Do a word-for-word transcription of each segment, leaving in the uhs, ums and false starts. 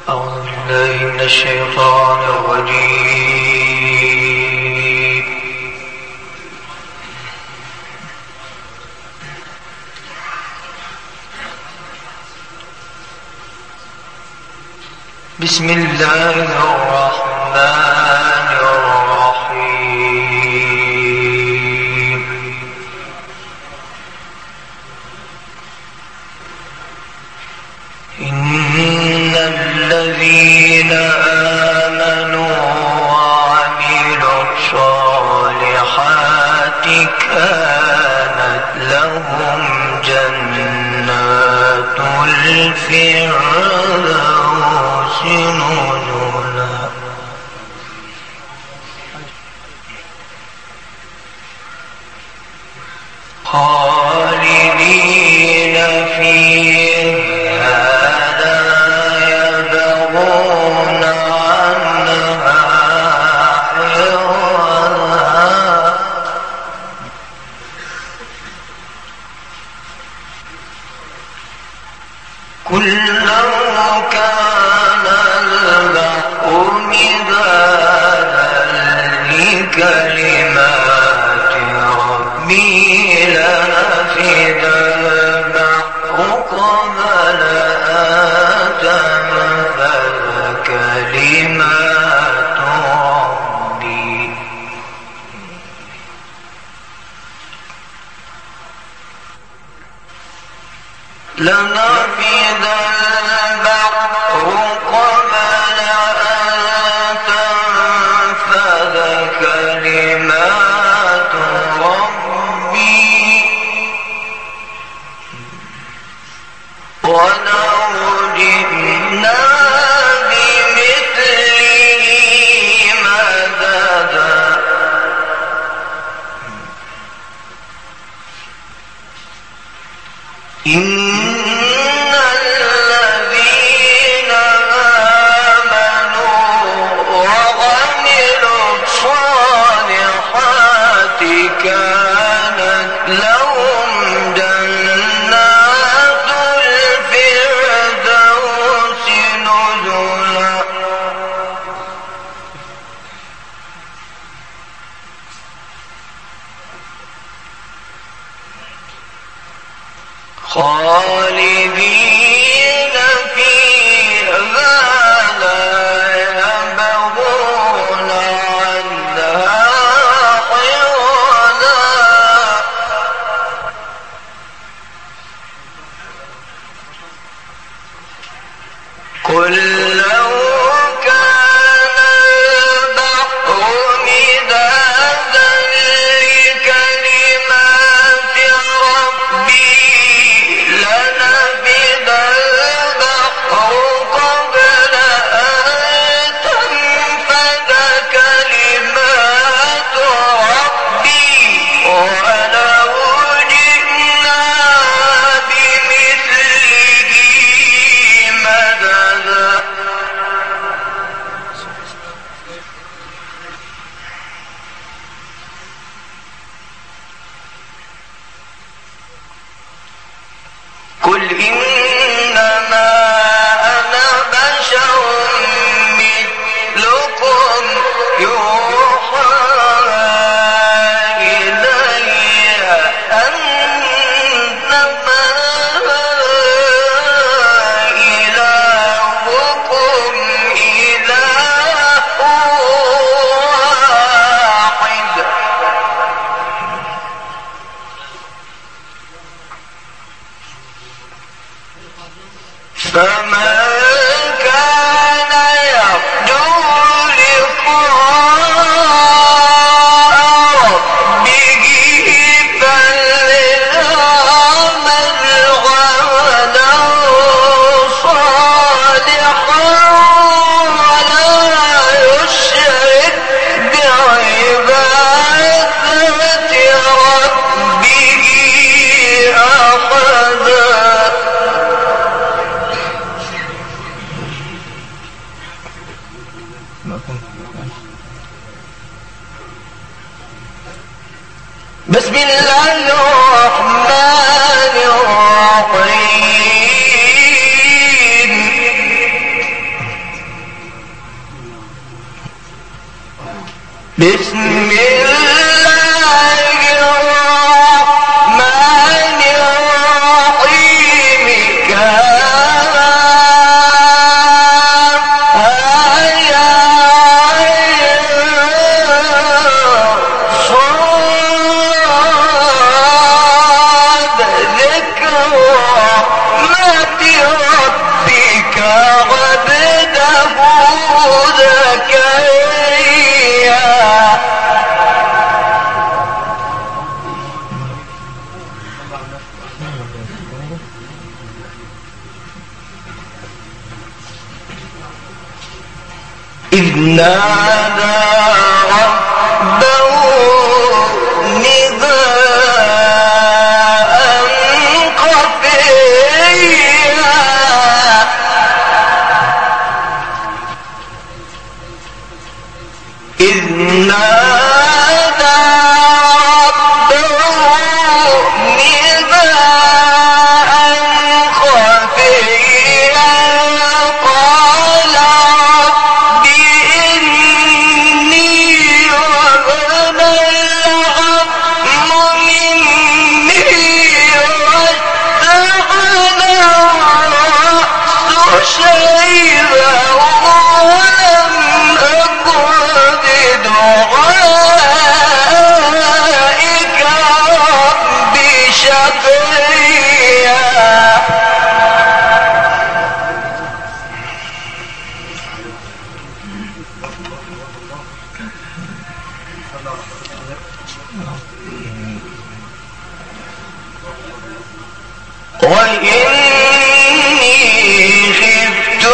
أعوذ بالله من الشيطان الرجيم. بسم الله الرحمن الرحيم. إن الذين آمنوا وعملوا الصالحات كانت لهم جنات الفردوس نزلا خالدين فيها كلما كان البحر مدادا لكلمات ربي لنفد البحر قبل أن تنفد كلمات ربي لنفد البحر قبل أن تنفد كلمات ربي ولو جئنا بمثله مددا إن كانت لهم جنات الفردوس نزلا خالدين فيها لا يبغون عنها قل لو كان البحر مدادا لكلمات ربي لنفد البحر قبل أن تنفد كلمات ربي ولو جئنا بمثله مددا قل إنما أنا بشر مثلكم يوحى إلي أنما إلهكم إله واحد فمن كان يرجو لقاء ربه فليعمل عملا صالحا ولا يشرك بعبادة ربه أحدا. بسم الله الرحمن الرحيم. بسم الله الرحمن الرحيم صاد ذكر رحمة ربك عبده زكريا إذ نادى ربه نداء خفيا إذ نادى ربه نداء خفيا قال رب إني وهن العظم مني واشتعل الرأس شيبا ولم أكن بدعائك رب شقيا وإني خفت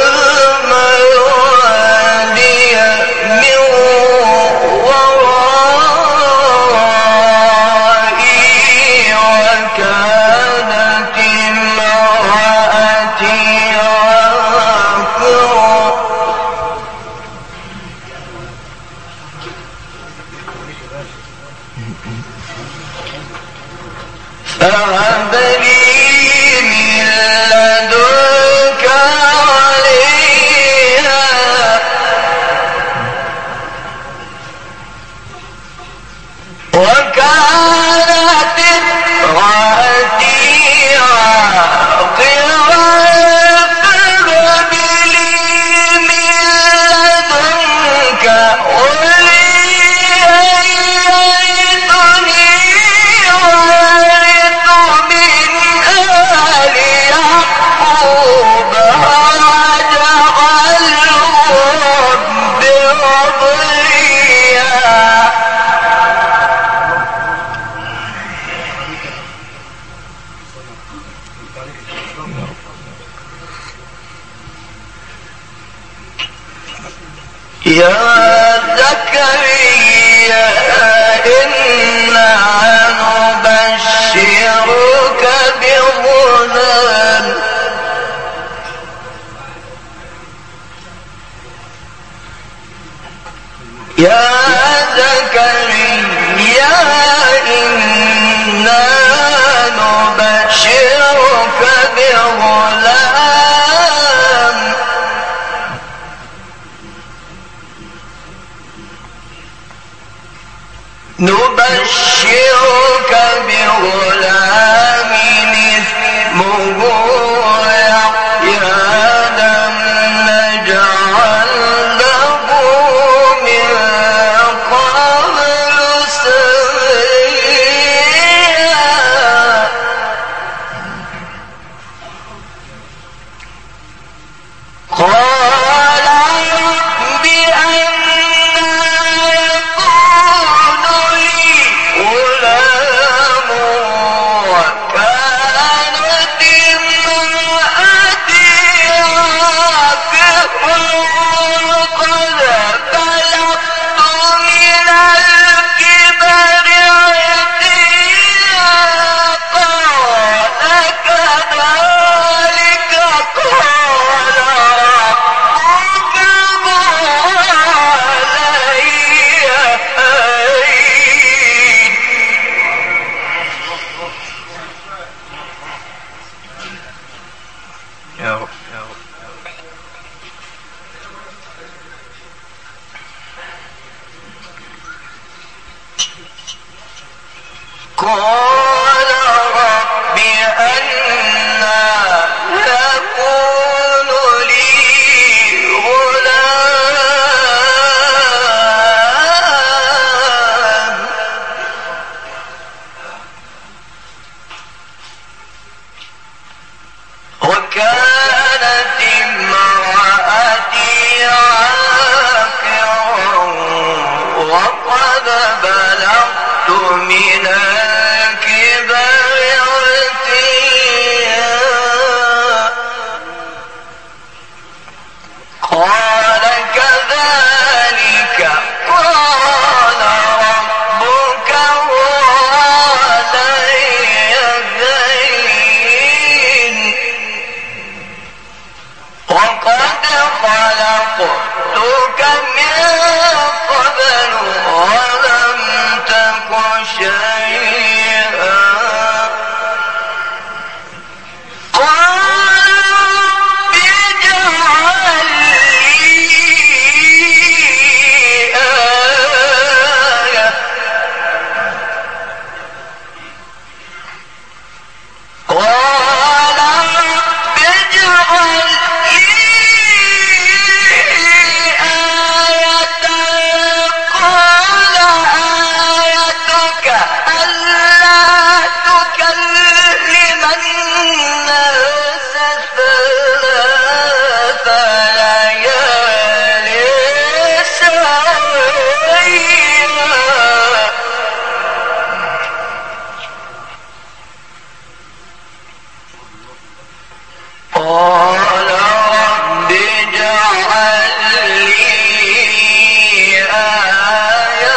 الموالي من ورائي وكانت امرأتي عاقرا فهب لي من لدنك وليا وكانت امرأتي عاقرا فهب لي من لدنك وليا يرثني ويرث من آل يعقوب واجعله رب رضيا يا زكريا إنا نبشرك بغلام يا زكريا إنا نبشرك بغلام نبشرك بغلام اسمه يحيى لم نجعل له من قبل سميا قال رب أنى يكون لي غلام قال رب أنى يكون لي غلام وكانت امرأتي عاقرا وقد بلغت من الكبر عتيا قال كذلك قال ربك هو علي هين وقد خلقتك من قبل ولم تك شيئا قال رب اجعل لي آية قال رب اجعل لي آية قال آيتك ألا تكلم الناس ثلاث ليال سويا قال رب اجعل لي آية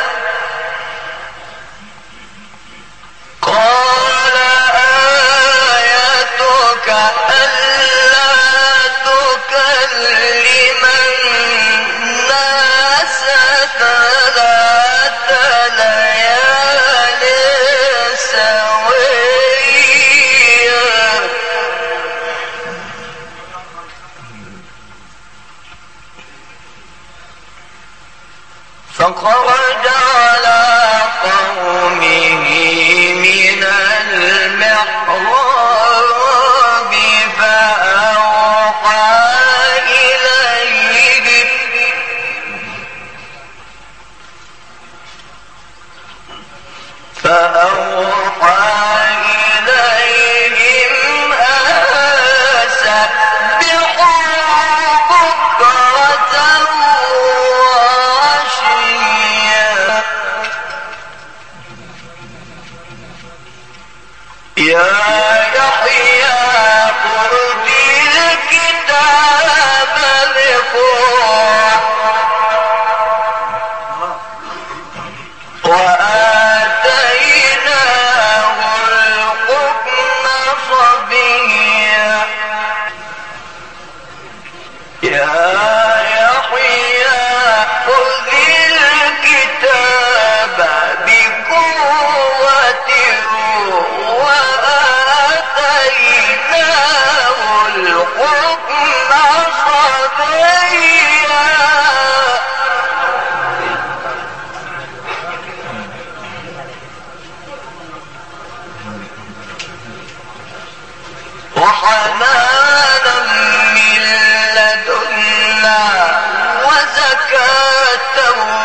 قال آيتك ألا تكلم الناس ثلاث ليال سويا فخرج على قومه من المحراب فأوحى إليهم فأوحى إليهم أن سبحوا بكرة وعشيا يا يحيى خذ الكتاب بقوة وآتيناه الحكم صبيا يا يحيى خذ الكتاب بقوة وآتيناه الحكم صبيا وحنانا من لدنا وزكاة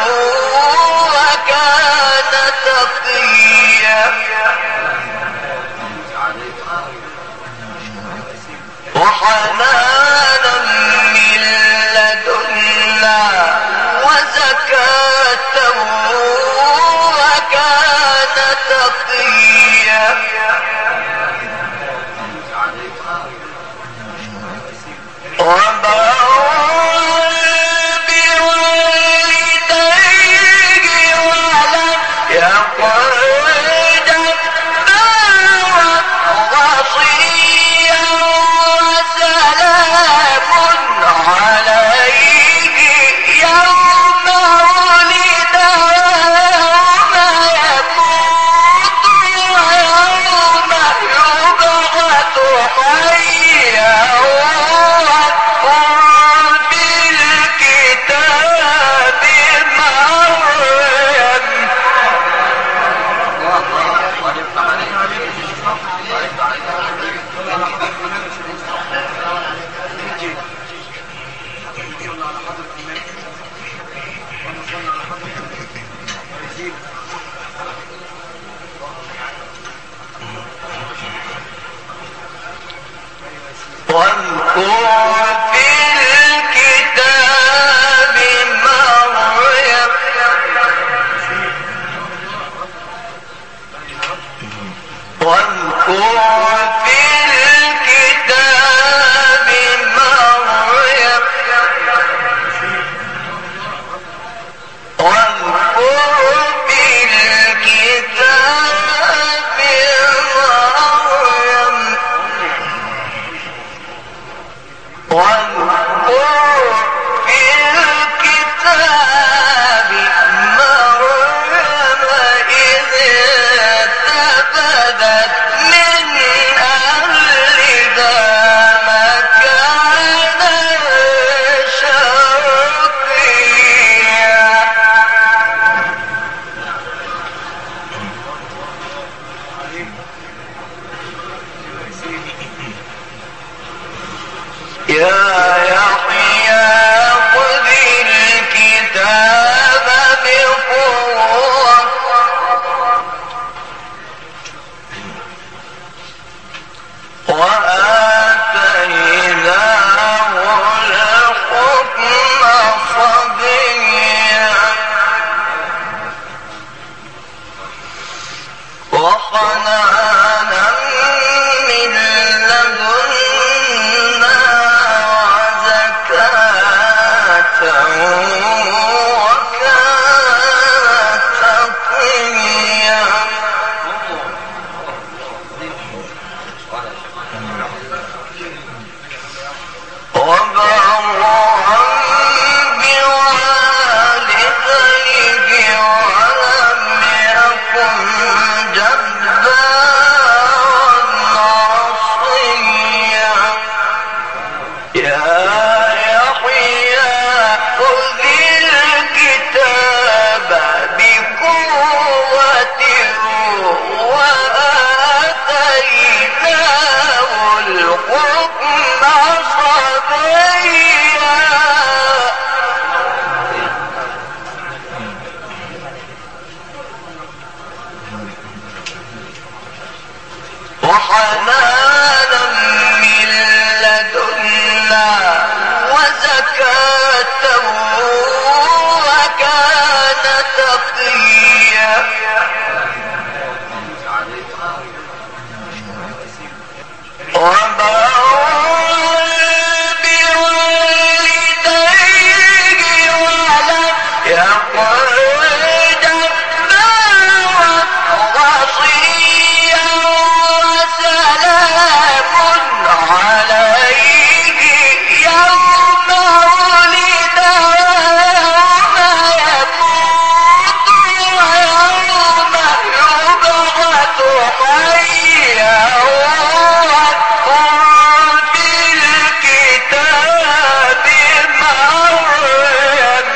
وكان تقيا وحنانا من لدنا وزكاة وكان تقيا بوالديه ولم يقل جبارا وصيا وسلاما تقيا وبرا بوالديه ولم يقل جبارا وصيا وسلام عليه يوم ولد ويوم يموت ويوم يبعث حيا واذكر في الكتاب مريم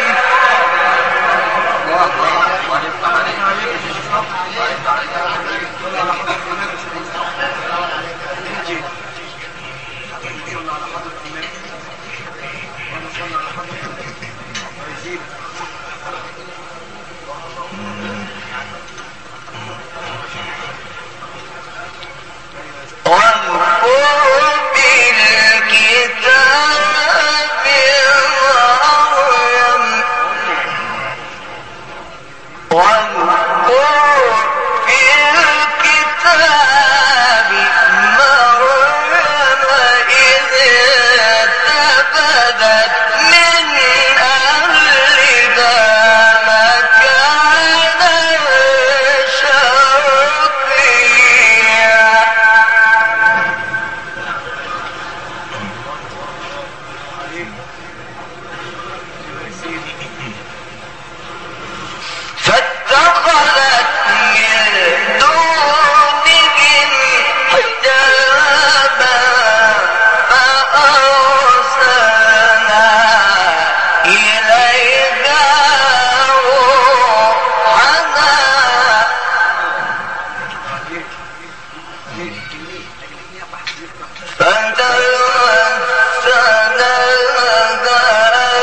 فتوسل لها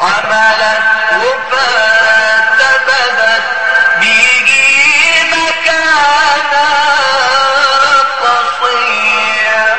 حملته فانتبذت به مكانا قصيا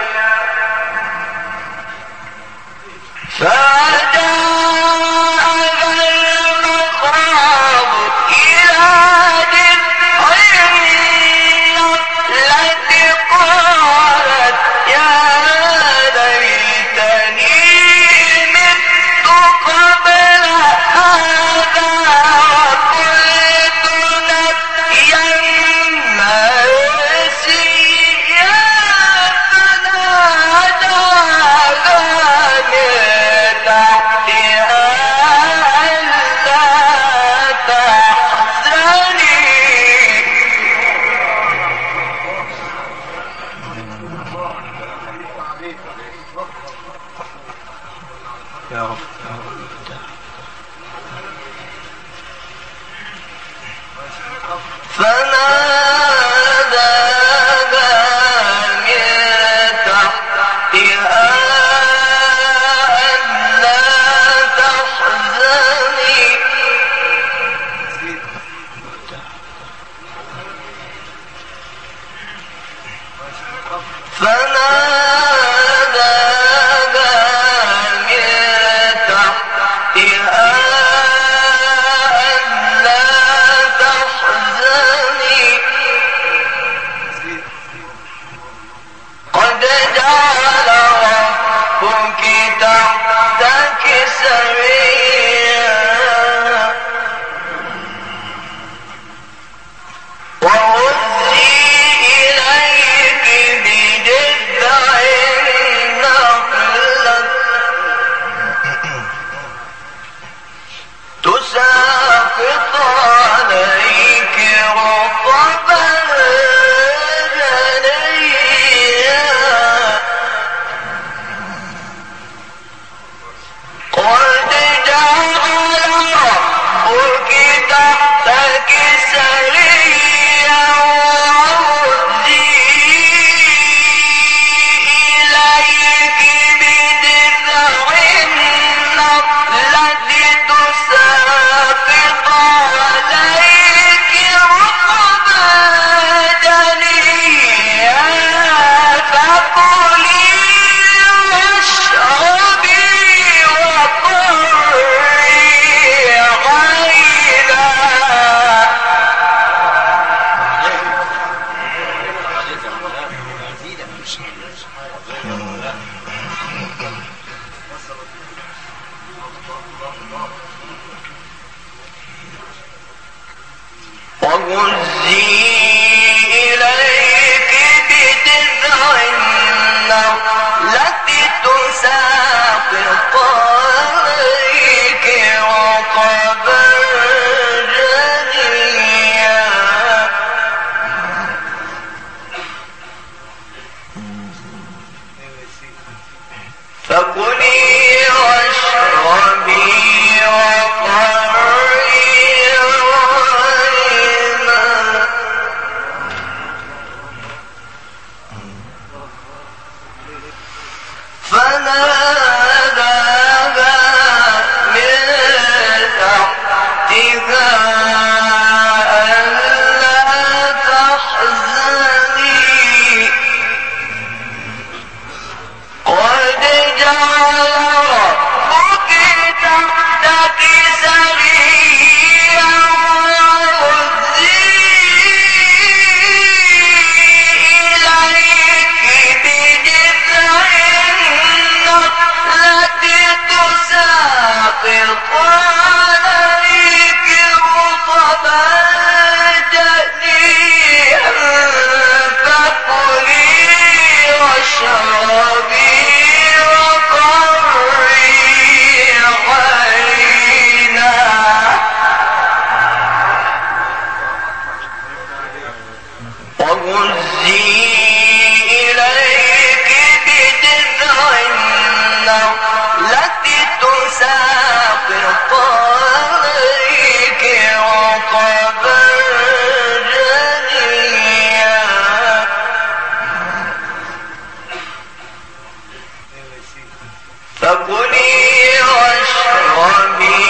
فكلي واشربي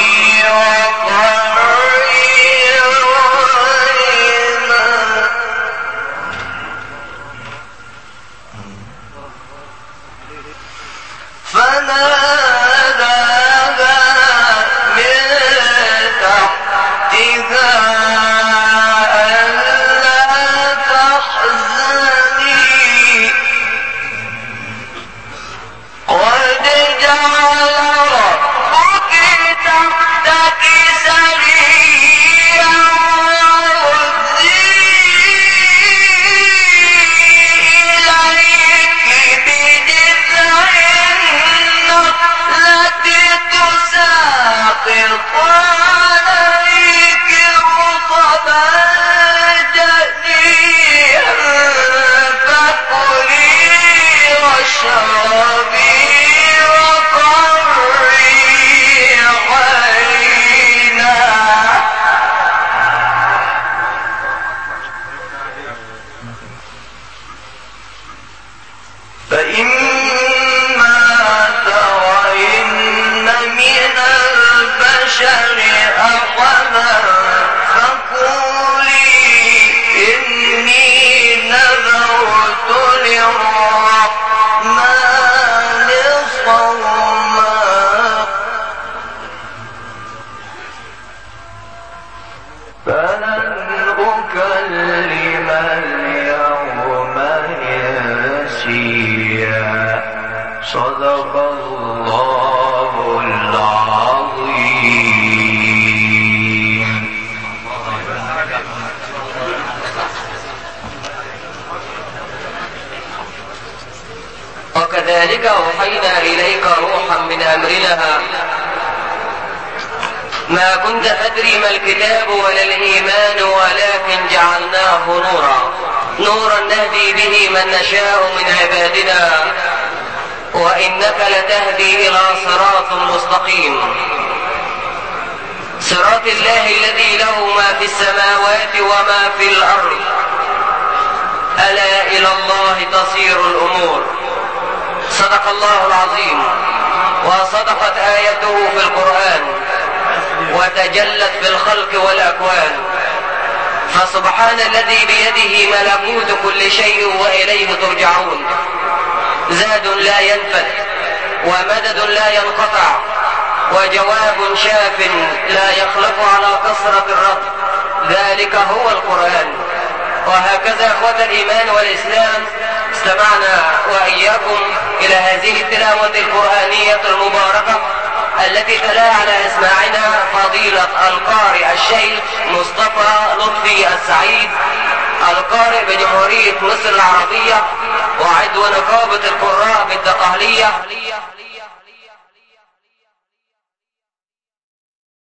للرحمن صوما فلن أكلم اليوم إنسيا صدق الله العظيم. وكذلك أوحينا إليك روحا من أمرنا ما كنت تدري ما الكتاب ولا الإيمان ولكن جعلناه نورا نورا نهدي به من نشاء من عبادنا وإنك لتهدي إلى صراط مستقيم صراط الله الذي له ما في السماوات وما في الأرض ألا إلى الله تصير الأمور. صدق الله العظيم وصدقت آيته في القرآن وتجلت في الخلق والأكوان. فسبحان الذي بيده ملكوت كل شيء وإليه ترجعون. زاد لا ينفد ومدد لا ينقطع وجواب شاف لا يخلف على كثرة الرد. ذلك هو القرآن. وهكذا اخوة الإيمان والإسلام استمعنا وإياكم إلى هذه التلاوة القرآنية المباركة التي تلا على إسماعنا فضيلة القارئ الشيخ مصطفى لطفي السعيد القارئ بجمهورية مصر العربية وعضو نقابة